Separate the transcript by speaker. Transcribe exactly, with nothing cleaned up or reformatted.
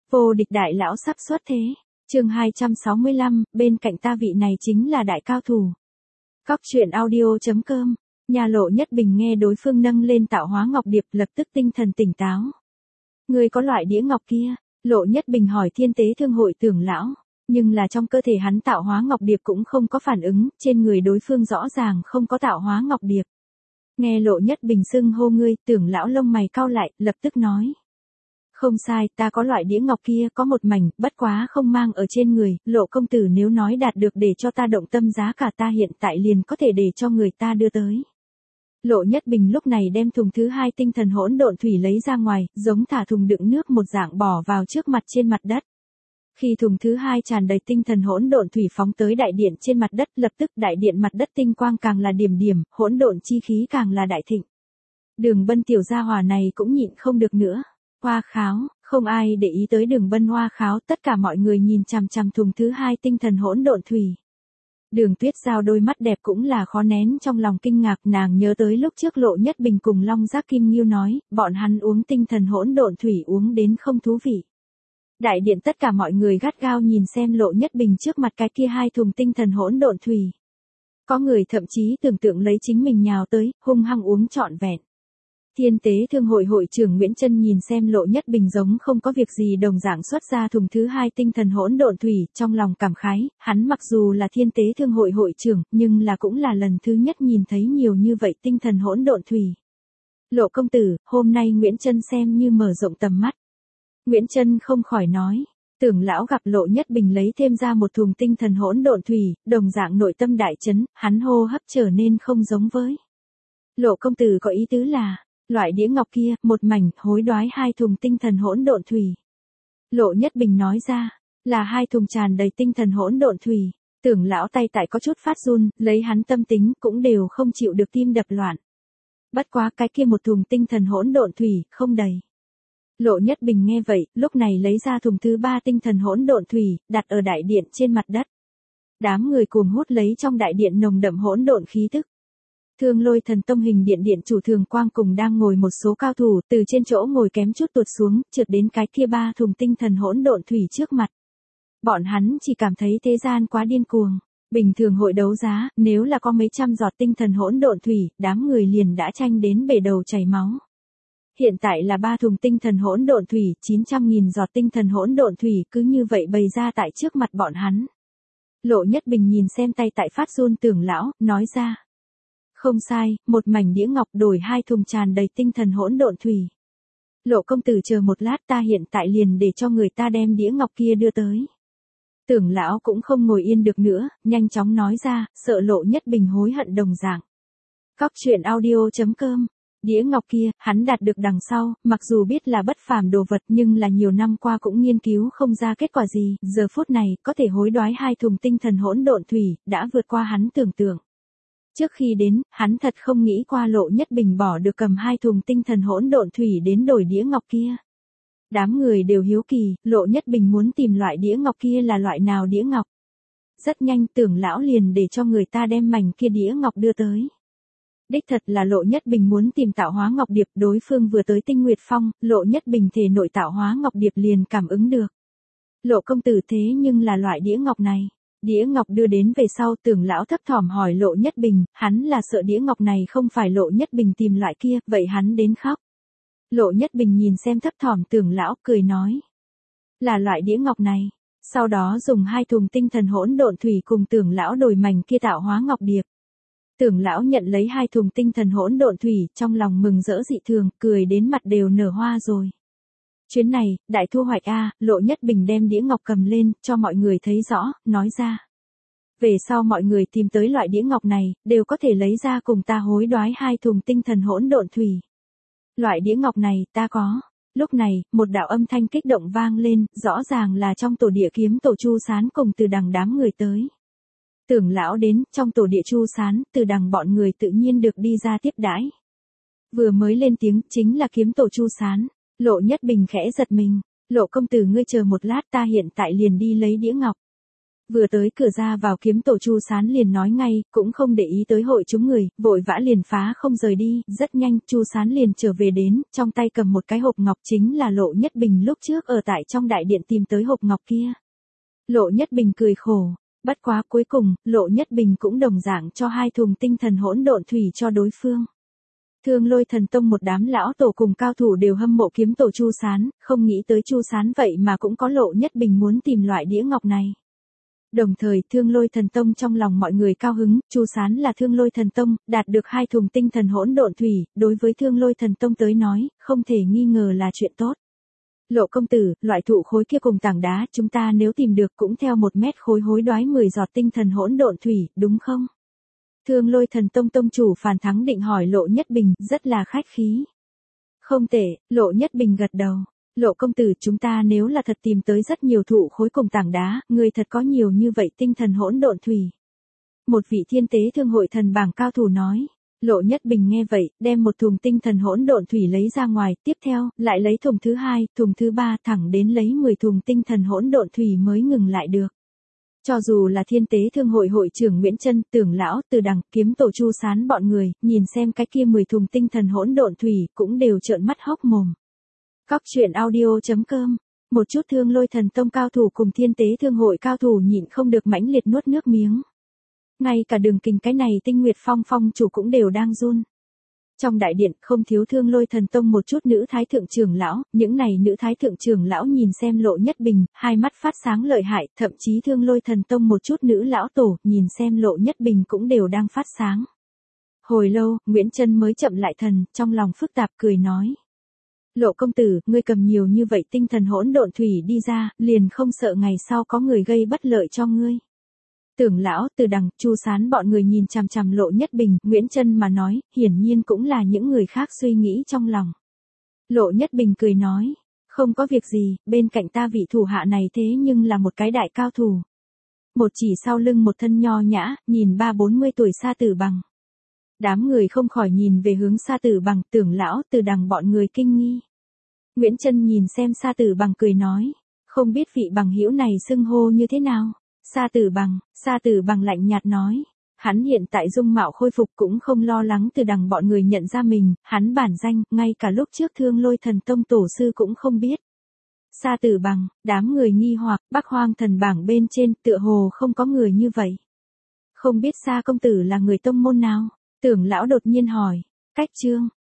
Speaker 1: Vô địch đại lão sắp xuất thế. Chương hai trăm sáu mươi lăm, bên cạnh ta vị này chính là đại cao thủ. Cóc truyện audio chấm com. Nhà Lộ Nhất Bình nghe đối phương nâng lên tạo hóa ngọc điệp, lập tức tinh thần tỉnh táo. Người có loại đĩa ngọc kia? Lộ Nhất Bình hỏi Thiên Tế Thương hội trưởng lão, nhưng là trong cơ thể hắn tạo hóa ngọc điệp cũng không có phản ứng, trên người đối phương rõ ràng không có tạo hóa ngọc điệp. Nghe Lộ Nhất Bình xưng hô ngươi, tưởng lão lông mày cau lại, lập tức nói. Không sai, ta có loại đĩa ngọc kia, có một mảnh, bất quá không mang ở trên người, Lộ công tử nếu nói đạt được để cho ta động tâm giá cả, ta hiện tại liền có thể để cho người ta đưa tới. Lộ Nhất Bình lúc này đem thùng thứ hai tinh thần hỗn độn thủy lấy ra ngoài, giống thả thùng đựng nước một dạng bỏ vào trước mặt trên mặt đất. Khi thùng thứ hai tràn đầy tinh thần hỗn độn thủy phóng tới đại điện trên mặt đất, lập tức đại điện mặt đất tinh quang càng là điểm điểm, hỗn độn chi khí càng là đại thịnh. Đường Bân tiểu gia hỏa này cũng nhịn không được nữa. Hoa kháo, không ai để ý tới Đường Bân hoa kháo, tất cả mọi người nhìn chằm chằm thùng thứ hai tinh thần hỗn độn thủy. Đường Tuyết Giao đôi mắt đẹp cũng là khó nén trong lòng kinh ngạc, nàng nhớ tới lúc trước Lộ Nhất Bình cùng Long Giác Kim Nghiêu nói, bọn hắn uống tinh thần hỗn độn thủy uống đến không thú vị. Đại điện tất cả mọi người gắt gao nhìn xem Lộ Nhất Bình trước mặt cái kia hai thùng tinh thần hỗn độn thủy. Có người thậm chí tưởng tượng lấy chính mình nhào tới, hung hăng uống trọn vẹn. Thiên Tế Thương hội hội trưởng Nguyễn Trân nhìn xem Lộ Nhất Bình giống không có việc gì đồng dạng xuất ra thùng thứ hai tinh thần hỗn độn thủy, trong lòng cảm khái, hắn mặc dù là Thiên Tế Thương hội hội trưởng, nhưng là cũng là lần thứ nhất nhìn thấy nhiều như vậy tinh thần hỗn độn thủy. Lộ công tử, hôm nay Nguyễn Trân xem như mở rộng tầm mắt. Nguyễn Trân không khỏi nói, tưởng lão gặp Lộ Nhất Bình lấy thêm ra một thùng tinh thần hỗn độn thủy, đồng dạng nội tâm đại chấn, hắn hô hấp trở nên không giống với. Lộ công tử có ý tứ là, loại đĩa ngọc kia, một mảnh, hối đoái hai thùng tinh thần hỗn độn thủy. Lộ Nhất Bình nói ra, là hai thùng tràn đầy tinh thần hỗn độn thủy. Tưởng lão tay tại có chút phát run, lấy hắn tâm tính, cũng đều không chịu được tim đập loạn. Bất quá cái kia một thùng tinh thần hỗn độn thủy, không đầy. Lộ Nhất Bình nghe vậy, lúc này lấy ra thùng thứ ba tinh thần hỗn độn thủy, đặt ở đại điện trên mặt đất. Đám người cuồng hút lấy trong đại điện nồng đậm hỗn độn khí tức. Thương Lôi Thần Tông hình điện điện chủ Thường Quang cùng đang ngồi một số cao thủ, từ trên chỗ ngồi kém chút tuột xuống, trượt đến cái kia ba thùng tinh thần hỗn độn thủy trước mặt. Bọn hắn chỉ cảm thấy thế gian quá điên cuồng. Bình thường hội đấu giá, nếu là có mấy trăm giọt tinh thần hỗn độn thủy, đám người liền đã tranh đến bể đầu chảy máu. Hiện tại là ba thùng tinh thần hỗn độn thủy, chín trăm nghìn giọt tinh thần hỗn độn thủy, cứ như vậy bày ra tại trước mặt bọn hắn. Lộ Nhất Bình nhìn xem tay tại phát run Tưởng lão, nói ra. Không sai, một mảnh đĩa ngọc đổi hai thùng tràn đầy tinh thần hỗn độn thủy. Lộ công tử chờ một lát, ta hiện tại liền để cho người ta đem đĩa ngọc kia đưa tới. Tưởng lão cũng không ngồi yên được nữa, nhanh chóng nói ra, sợ Lộ Nhất Bình hối hận đồng dạng. Cóc truyện audio chấm com. Đĩa ngọc kia, hắn đạt được đằng sau, mặc dù biết là bất phàm đồ vật nhưng là nhiều năm qua cũng nghiên cứu không ra kết quả gì, giờ phút này, có thể hối đoái hai thùng tinh thần hỗn độn thủy, đã vượt qua hắn tưởng tượng. Trước khi đến, hắn thật không nghĩ qua Lộ Nhất Bình bỏ được cầm hai thùng tinh thần hỗn độn thủy đến đổi đĩa ngọc kia. Đám người đều hiếu kỳ, Lộ Nhất Bình muốn tìm loại đĩa ngọc kia là loại nào đĩa ngọc. Rất nhanh Tưởng lão liền để cho người ta đem mảnh kia đĩa ngọc đưa tới. Đích thật là Lộ Nhất Bình muốn tìm tạo hóa ngọc điệp, đối phương vừa tới Tinh Nguyệt Phong, Lộ Nhất Bình thể nội tạo hóa ngọc điệp liền cảm ứng được. Lộ công tử thế nhưng là loại đĩa ngọc này. Đĩa ngọc đưa đến về sau, Tưởng lão thấp thỏm hỏi Lộ Nhất Bình, hắn là sợ đĩa ngọc này không phải Lộ Nhất Bình tìm loại kia, vậy hắn đến khóc. Lộ Nhất Bình nhìn xem thấp thỏm Tưởng lão, cười nói. Là loại đĩa ngọc này. Sau đó dùng hai thùng tinh thần hỗn độn thủy cùng Tưởng lão đổi mảnh kia tạo hóa ngọc điệp. Tưởng lão nhận lấy hai thùng tinh thần hỗn độn thủy, trong lòng mừng rỡ dị thường, cười đến mặt đều nở hoa rồi. Chuyến này, đại thu hoạch a, Lộ Nhất Bình đem đĩa ngọc cầm lên, cho mọi người thấy rõ, nói ra. Về sau mọi người tìm tới loại đĩa ngọc này, đều có thể lấy ra cùng ta hối đoái hai thùng tinh thần hỗn độn thủy. Loại đĩa ngọc này, ta có. Lúc này, một đạo âm thanh kích động vang lên, rõ ràng là trong tổ địa kiếm tổ Chu Sán cùng Từ Đằng đám người tới. Tưởng lão đến, trong tổ địa Chu Sán, Từ Đằng bọn người tự nhiên được đi ra tiếp đãi. Vừa mới lên tiếng, chính là kiếm tổ Chu Sán. Lộ Nhất Bình khẽ giật mình, Lộ công tử ngươi chờ một lát, ta hiện tại liền đi lấy đĩa ngọc. Vừa tới cửa ra vào kiếm tổ Chu Sán liền nói ngay, cũng không để ý tới hội chúng người, vội vã liền phá không rời đi, rất nhanh, Chu Sán liền trở về đến, trong tay cầm một cái hộp ngọc chính là Lộ Nhất Bình lúc trước ở tại trong đại điện tìm tới hộp ngọc kia. Lộ Nhất Bình cười khổ, bất quá cuối cùng, Lộ Nhất Bình cũng đồng dạng cho hai thùng tinh thần hỗn độn thủy cho đối phương. Thương Lôi Thần Tông một đám lão tổ cùng cao thủ đều hâm mộ kiếm tổ Chu Sán, không nghĩ tới Chu Sán vậy mà cũng có Lộ Nhất Bình muốn tìm loại đĩa ngọc này. Đồng thời, Thương Lôi Thần Tông trong lòng mọi người cao hứng, Chu Sán là Thương Lôi Thần Tông, đạt được hai thùng tinh thần hỗn độn thủy, đối với Thương Lôi Thần Tông tới nói, không thể nghi ngờ là chuyện tốt. Lộ công tử, loại thụ khối kia cùng tảng đá, chúng ta nếu tìm được cũng theo một mét khối hối đoái mười giọt tinh thần hỗn độn thủy, đúng không? Thương Lôi Thần Tông tông chủ Phàn Thắng Định hỏi Lộ Nhất Bình, rất là khách khí. Không tệ, Lộ Nhất Bình gật đầu. Lộ công tử, chúng ta nếu là thật tìm tới rất nhiều thụ khối cùng tảng đá, người thật có nhiều như vậy tinh thần hỗn độn thủy. Một vị thiên tế thương hội thần bảng cao thủ nói. Lộ Nhất Bình nghe vậy, đem một thùng tinh thần hỗn độn thủy lấy ra ngoài, tiếp theo, lại lấy thùng thứ hai, thùng thứ ba, thẳng đến lấy mười thùng tinh thần hỗn độn thủy mới ngừng lại được. Cho dù là thiên tế thương hội hội trưởng Nguyễn Trân, Tưởng lão, Từ Đằng, kiếm tổ Chu Sán bọn người, nhìn xem cái kia mười thùng tinh thần hỗn độn thủy, cũng đều trợn mắt hốc mồm. Cóc truyện audio chấm com. Một chút Thương Lôi Thần Tông cao thủ cùng thiên tế thương hội cao thủ nhịn không được mãnh liệt nuốt nước miếng. Ngay cả Đường Kình cái này Tinh Nguyệt Phong phong chủ cũng đều đang run. Trong đại điện không thiếu Thương Lôi Thần Tông một chút nữ thái thượng trưởng lão, những này nữ thái thượng trưởng lão nhìn xem Lộ Nhất Bình, hai mắt phát sáng lợi hại, thậm chí Thương Lôi Thần Tông một chút nữ lão tổ, nhìn xem Lộ Nhất Bình cũng đều đang phát sáng. Hồi lâu, Nguyễn Trân mới chậm lại thần, trong lòng phức tạp cười nói. Lộ công tử, ngươi cầm nhiều như vậy tinh thần hỗn độn thủy đi ra, liền không sợ ngày sau có người gây bất lợi cho ngươi. Tưởng lão, Từ Đằng, Chu Sán bọn người nhìn chằm chằm Lộ Nhất Bình, Nguyễn Trân mà nói, hiển nhiên cũng là những người khác suy nghĩ trong lòng. Lộ Nhất Bình cười nói, không có việc gì, bên cạnh ta vị thủ hạ này thế nhưng là một cái đại cao thủ. Một chỉ sau lưng một thân nho nhã, nhìn ba bốn mươi tuổi Sa Tử Bằng. Đám người không khỏi nhìn về hướng Sa Tử Bằng, Tưởng lão, Từ Đằng bọn người kinh nghi. Nguyễn Trân nhìn xem Sa Tử Bằng cười nói, không biết vị bằng hữu này xưng hô như thế nào? Sa Tử Bằng, Sa Tử Bằng lạnh nhạt nói, hắn hiện tại dung mạo khôi phục cũng không lo lắng Từ Đằng bọn người nhận ra mình, hắn bản danh, ngay cả lúc trước Thương Lôi Thần Tông tổ sư cũng không biết. Sa Tử Bằng, đám người nghi hoặc, Bắc Hoang thần bảng bên trên, tựa hồ không có người như vậy. Không biết Sa công tử là người tông môn nào? Tưởng lão đột nhiên hỏi, cách chương,